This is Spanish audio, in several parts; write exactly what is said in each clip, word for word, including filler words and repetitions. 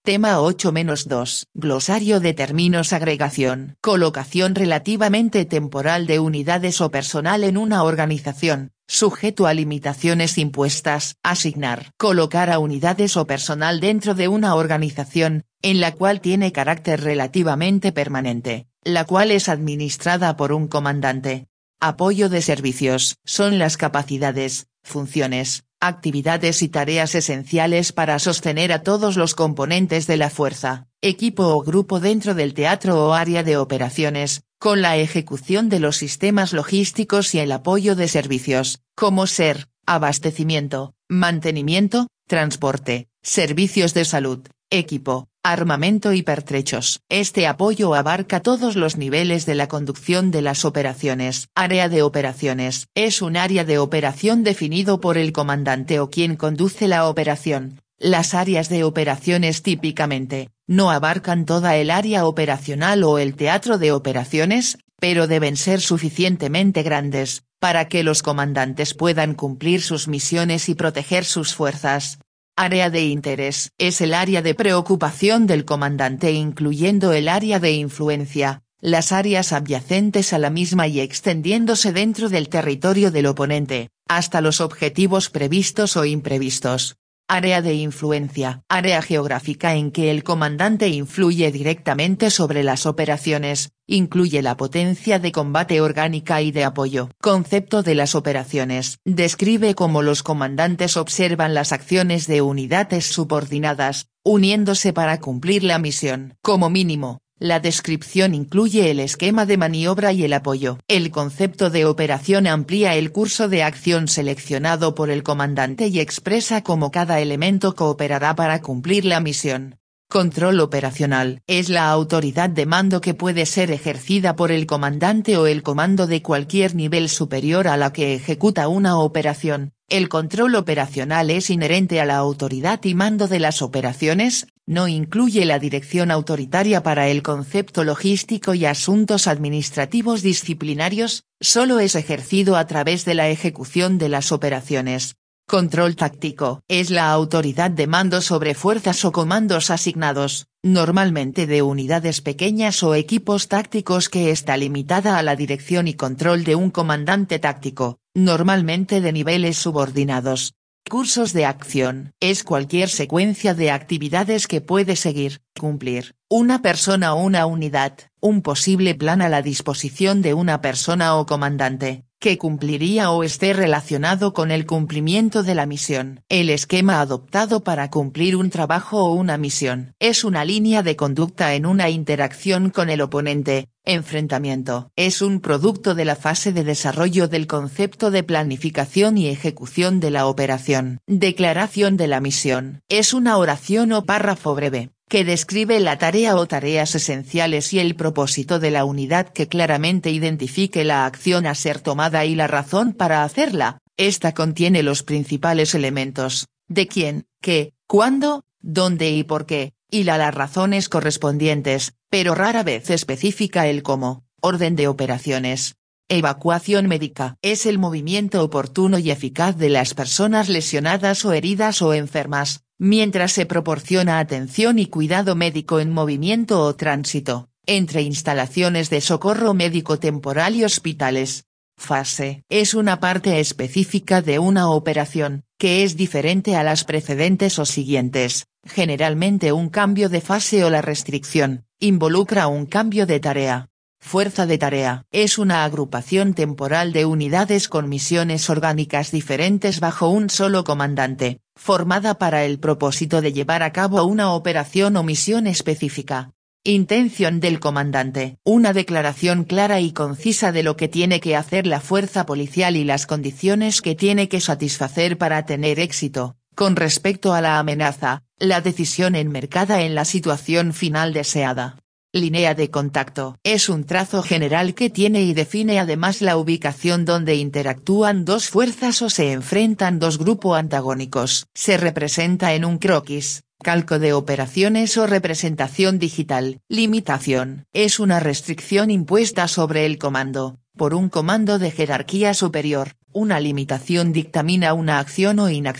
Tema ocho menos dos. Glosario de términos. Agregación. Colocación relativamente temporal de unidades o personal en una organización, sujeto a limitaciones impuestas. Asignar. Colocar a unidades o personal dentro de una organización, en la cual tiene carácter relativamente permanente, la cual es administrada por un comandante. Apoyo de servicios. Son las capacidades, funciones, actividades y tareas esenciales para sostener a todos los componentes de la fuerza, equipo o grupo dentro del teatro o área de operaciones, con la ejecución de los sistemas logísticos y el apoyo de servicios, como ser, abastecimiento, mantenimiento, transporte, servicios de salud, equipo, armamento y pertrechos. Este apoyo abarca todos los niveles de la conducción de las operaciones. Área de operaciones. Es un área de operación definido por el comandante o quien conduce la operación. Las áreas de operaciones típicamente, no abarcan toda el área operacional o el teatro de operaciones, pero deben ser suficientemente grandes, para que los comandantes puedan cumplir sus misiones y proteger sus fuerzas. Área de interés. Es el área de preocupación del comandante incluyendo el área de influencia, las áreas adyacentes a la misma y extendiéndose dentro del territorio del oponente, hasta los objetivos previstos o imprevistos. Área de influencia. Área geográfica en que el comandante influye directamente sobre las operaciones, incluye la potencia de combate orgánica y de apoyo. Concepto de las operaciones. Describe cómo los comandantes observan las acciones de unidades subordinadas, uniéndose para cumplir la misión. Como mínimo, la descripción incluye el esquema de maniobra y el apoyo. El concepto de operación amplía el curso de acción seleccionado por el comandante y expresa cómo cada elemento cooperará para cumplir la misión. Control operacional. Es la autoridad de mando que puede ser ejercida por el comandante o el comando de cualquier nivel superior a la que ejecuta una operación. El control operacional es inherente a la autoridad y mando de las operaciones, no incluye la dirección autoritaria para el concepto logístico y asuntos administrativos disciplinarios, solo es ejercido a través de la ejecución de las operaciones. Control táctico. Es la autoridad de mando sobre fuerzas o comandos asignados, normalmente de unidades pequeñas o equipos tácticos que está limitada a la dirección y control de un comandante táctico, normalmente de niveles subordinados. Cursos de acción. Es cualquier secuencia de actividades que puede seguir, cumplir, una persona o una unidad, un posible plan a la disposición de una persona o comandante, que cumpliría o esté relacionado con el cumplimiento de la misión. El esquema adoptado para cumplir un trabajo o una misión. Es una línea de conducta en una interacción con el oponente. Enfrentamiento. Es un producto de la fase de desarrollo del concepto de planificación y ejecución de la operación. Declaración de la misión. Es una oración o párrafo breve, que describe la tarea o tareas esenciales y el propósito de la unidad que claramente identifique la acción a ser tomada y la razón para hacerla. Esta contiene los principales elementos, de quién, qué, cuándo, dónde y por qué, y la, las razones correspondientes, pero rara vez especifica el cómo. Orden de operaciones. Evacuación médica. Es el movimiento oportuno y eficaz de las personas lesionadas o heridas o enfermas, mientras se proporciona atención y cuidado médico en movimiento o tránsito, entre instalaciones de socorro médico temporal y hospitales. Fase. Es una parte específica de una operación, que es diferente a las precedentes o siguientes, generalmente un cambio de fase o la restricción, involucra un cambio de tarea. Fuerza de tarea. Es una agrupación temporal de unidades con misiones orgánicas diferentes bajo un solo comandante, formada para el propósito de llevar a cabo una operación o misión específica. Intención del comandante. Una declaración clara y concisa de lo que tiene que hacer la fuerza policial y las condiciones que tiene que satisfacer para tener éxito, con respecto a la amenaza, la decisión enmarcada en la situación final deseada. Línea de contacto. Es un trazo general que tiene y define además la ubicación donde interactúan dos fuerzas o se enfrentan dos grupos antagónicos. Se representa en un croquis, calco de operaciones o representación digital. Limitación. Es una restricción impuesta sobre el comando, por un comando de jerarquía superior. Una limitación dictamina una acción o inacción,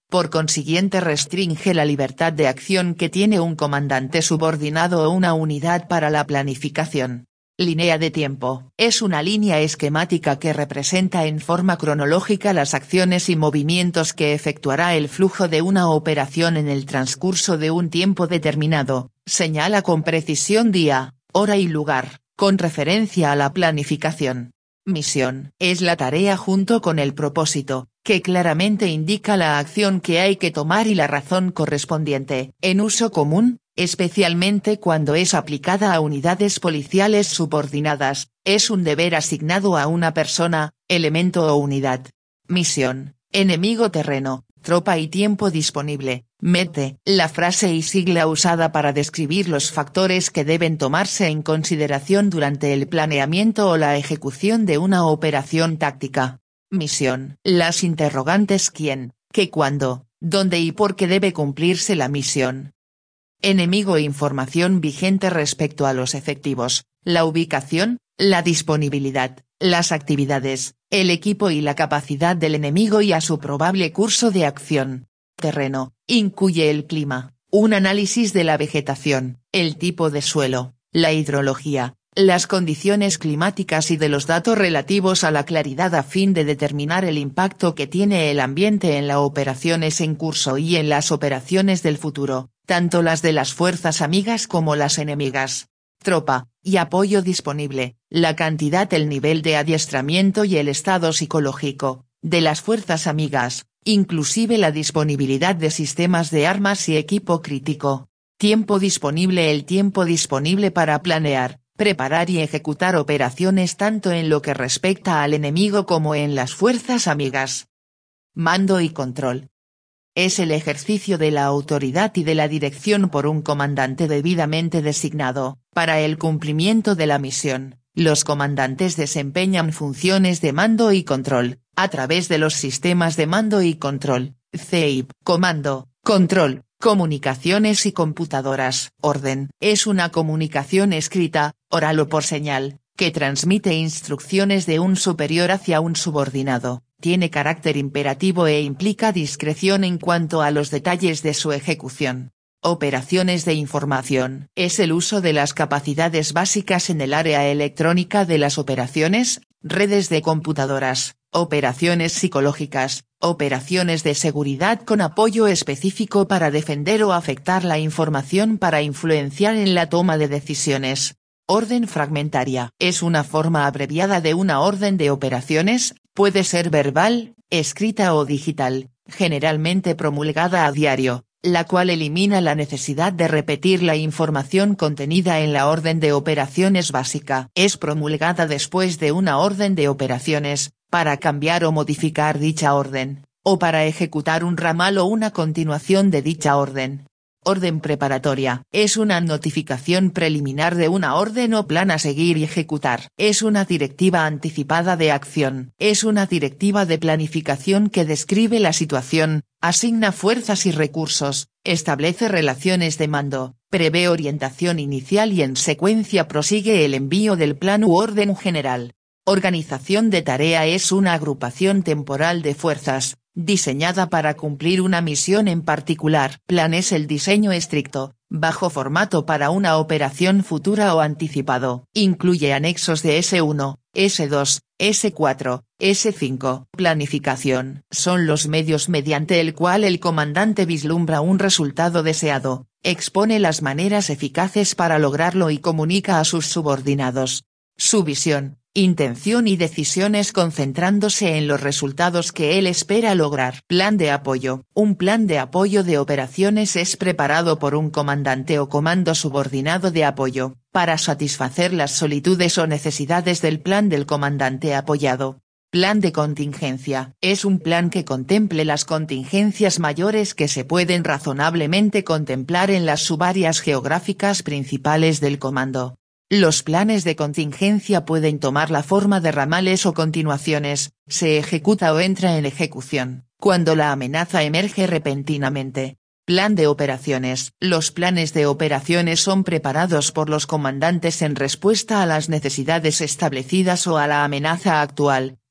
por consiguiente restringe la libertad de acción que tiene un comandante subordinado o una unidad para la planificación. Línea de tiempo. Es una línea esquemática que representa en forma cronológica las acciones y movimientos que efectuará el flujo de una operación en el transcurso de un tiempo determinado, señala con precisión día, hora y lugar, con referencia a la planificación. Misión. Es la tarea junto con el propósito, que claramente indica la acción que hay que tomar y la razón correspondiente. En uso común, especialmente cuando es aplicada a unidades policiales subordinadas, es un deber asignado a una persona, elemento o unidad. Misión. Enemigo terreno, tropa y tiempo disponible. Mete, la frase y sigla usada para describir los factores que deben tomarse en consideración durante el planeamiento o la ejecución de una operación táctica. Misión. Las interrogantes quién, qué, cuándo, dónde y por qué debe cumplirse la misión. Enemigo. Información vigente respecto a los efectivos, la ubicación, la disponibilidad, las actividades, el equipo y la capacidad del enemigo y a su probable curso de acción. Terreno. Incluye el clima, un análisis de la vegetación, el tipo de suelo, la hidrología, las condiciones climáticas y de los datos relativos a la claridad a fin de determinar el impacto que tiene el ambiente en las operaciones en curso y en las operaciones del futuro, tanto las de las fuerzas amigas como las enemigas. Tropa, y apoyo disponible, la cantidad, el nivel de adiestramiento y el estado psicológico, de las fuerzas amigas, inclusive la disponibilidad de sistemas de armas y equipo crítico. Tiempo disponible. El tiempo disponible para planear, preparar y ejecutar operaciones tanto en lo que respecta al enemigo como en las fuerzas amigas. Mando y control. Es el ejercicio de la autoridad y de la dirección por un comandante debidamente designado. Para el cumplimiento de la misión, los comandantes desempeñan funciones de mando y control, a través de los sistemas de mando y control, C I P, comando, control, comunicaciones y computadoras. Orden. Es una comunicación escrita, oral o por señal, que transmite instrucciones de un superior hacia un subordinado. Tiene carácter imperativo e implica discreción en cuanto a los detalles de su ejecución. Operaciones de información. Es el uso de las capacidades básicas en el área electrónica de las operaciones, redes de computadoras, operaciones psicológicas, operaciones de seguridad con apoyo específico para defender o afectar la información para influenciar en la toma de decisiones. Orden fragmentaria. Es una forma abreviada de una orden de operaciones, puede ser verbal, escrita o digital, generalmente promulgada a diario, la cual elimina la necesidad de repetir la información contenida en la orden de operaciones básica. Es promulgada después de una orden de operaciones, para cambiar o modificar dicha orden, o para ejecutar un ramal o una continuación de dicha orden. Orden preparatoria. Es una notificación preliminar de una orden o plan a seguir y ejecutar. Es una directiva anticipada de acción. Es una directiva de planificación que describe la situación, asigna fuerzas y recursos, establece relaciones de mando, prevé orientación inicial y en secuencia prosigue el envío del plan u orden general. Organización de tarea. Es una agrupación temporal de fuerzas, diseñada para cumplir una misión en particular. Plan es el diseño estricto, bajo formato para una operación futura o anticipado. Incluye anexos de ese uno, ese dos, ese cuatro, ese cinco. Planificación. Son los medios mediante el cual el comandante vislumbra un resultado deseado, expone las maneras eficaces para lograrlo y comunica a sus subordinados su visión, intención y decisiones concentrándose en los resultados que él espera lograr. Plan de apoyo. Un plan de apoyo de operaciones es preparado por un comandante o comando subordinado de apoyo, para satisfacer las solicitudes o necesidades del plan del comandante apoyado. Plan de contingencia. Es un plan que contemple las contingencias mayores que se pueden razonablemente contemplar en las subáreas geográficas principales del comando. Los planes de contingencia pueden tomar la forma de ramales o continuaciones, se ejecuta o entra en ejecución, cuando la amenaza emerge repentinamente. Plan de operaciones. Los planes de operaciones son preparados por los comandantes en respuesta a las necesidades establecidas o a la amenaza actual,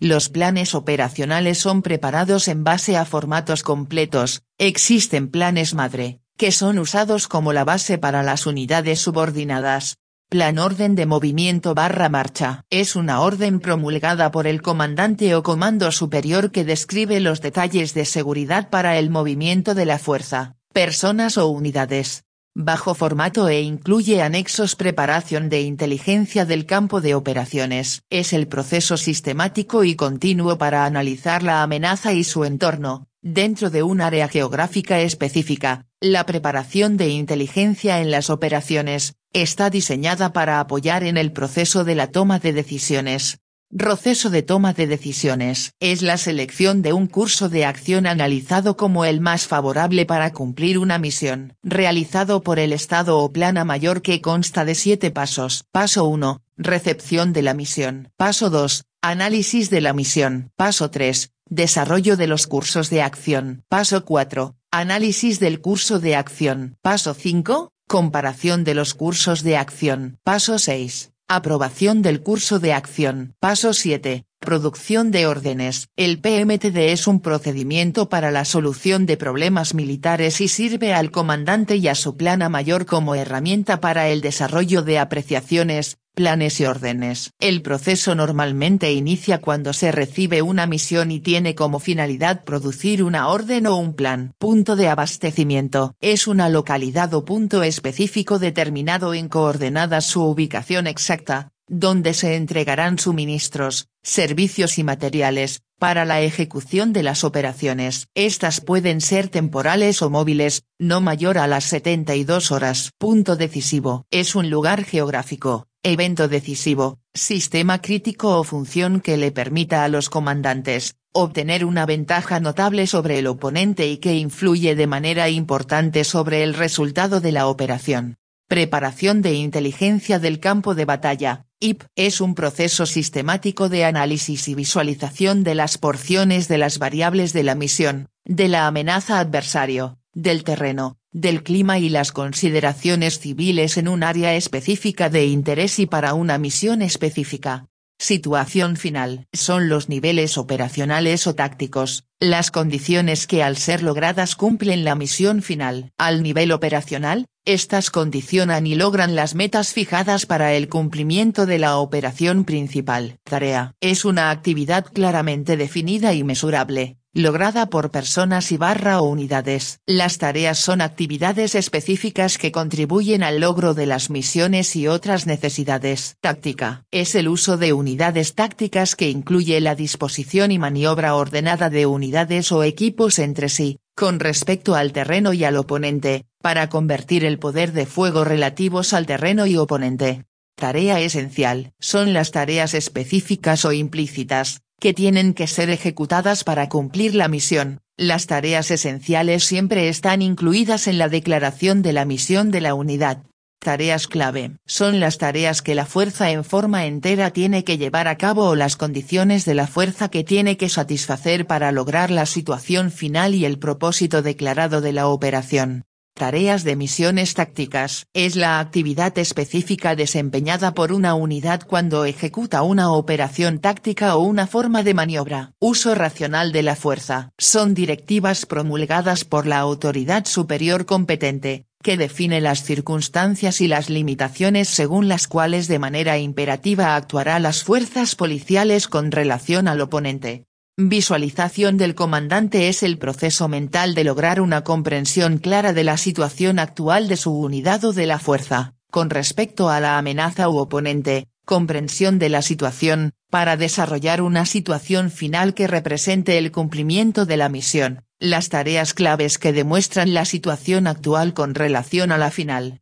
Los planes operacionales son preparados en base a formatos completos. Existen planes madre, que son usados como la base para las unidades subordinadas. Plan orden de movimiento barra marcha. Es una orden promulgada por el comandante o comando superior que describe los detalles de seguridad para el movimiento de la fuerza, personas o unidades. Bajo formato e incluye anexos. Preparación de inteligencia del campo de operaciones. Es el proceso sistemático y continuo para analizar la amenaza y su entorno, dentro de un área geográfica específica. La preparación de inteligencia en las operaciones está diseñada para apoyar en el proceso de la toma de decisiones. Proceso de toma de decisiones es la selección de un curso de acción analizado como el más favorable para cumplir una misión, realizado por el Estado o plana mayor que consta de siete pasos. Paso uno, recepción de la misión. Paso dos, análisis de la misión. Paso tres, desarrollo de los cursos de acción. Paso cuatro, análisis del curso de acción. Paso cinco, comparación de los cursos de acción. Paso seis. Aprobación del curso de acción. Paso siete. Producción de órdenes. El P M T D es un procedimiento para la solución de problemas militares y sirve al comandante y a su plana mayor como herramienta para el desarrollo de apreciaciones, planes y órdenes. El proceso normalmente inicia cuando se recibe una misión y tiene como finalidad producir una orden o un plan. Punto de abastecimiento. Es una localidad o punto específico determinado en coordenadas su ubicación exacta, donde se entregarán suministros, servicios y materiales, para la ejecución de las operaciones. Estas pueden ser temporales o móviles, no mayor a las setenta y dos horas. Punto decisivo. Es un lugar geográfico, evento decisivo, sistema crítico o función que le permita a los comandantes obtener una ventaja notable sobre el oponente y que influye de manera importante sobre el resultado de la operación. Preparación de inteligencia del campo de batalla, I P, es un proceso sistemático de análisis y visualización de las porciones de las variables de la misión, de la amenaza adversario, del terreno, del clima y las consideraciones civiles en un área específica de interés y para una misión específica. Situación final. Son los niveles operacionales o tácticos, las condiciones que al ser logradas cumplen la misión final. Al nivel operacional, estas condicionan y logran las metas fijadas para el cumplimiento de la operación principal. Tarea. Es una actividad claramente definida y mesurable, lograda por personas y barra o unidades. Las tareas son actividades específicas que contribuyen al logro de las misiones y otras necesidades. Táctica. Es el uso de unidades tácticas que incluye la disposición y maniobra ordenada de unidades o equipos entre sí, con respecto al terreno y al oponente, para convertir el poder de fuego relativos al terreno y oponente. Tarea esencial. Son las tareas específicas o implícitas, que tienen que ser ejecutadas para cumplir la misión. Las tareas esenciales siempre están incluidas en la declaración de la misión de la unidad. Tareas clave. Son las tareas que la fuerza en forma entera tiene que llevar a cabo o las condiciones de la fuerza que tiene que satisfacer para lograr la situación final y el propósito declarado de la operación. Tareas de misiones tácticas. Es la actividad específica desempeñada por una unidad cuando ejecuta una operación táctica o una forma de maniobra. Uso racional de la fuerza. Son directivas promulgadas por la autoridad superior competente, que define las circunstancias y las limitaciones según las cuales de manera imperativa actuará las fuerzas policiales con relación al oponente. Visualización del comandante es el proceso mental de lograr una comprensión clara de la situación actual de su unidad o de la fuerza, con respecto a la amenaza u oponente, comprensión de la situación, para desarrollar una situación final que represente el cumplimiento de la misión, las tareas claves que demuestran la situación actual con relación a la final.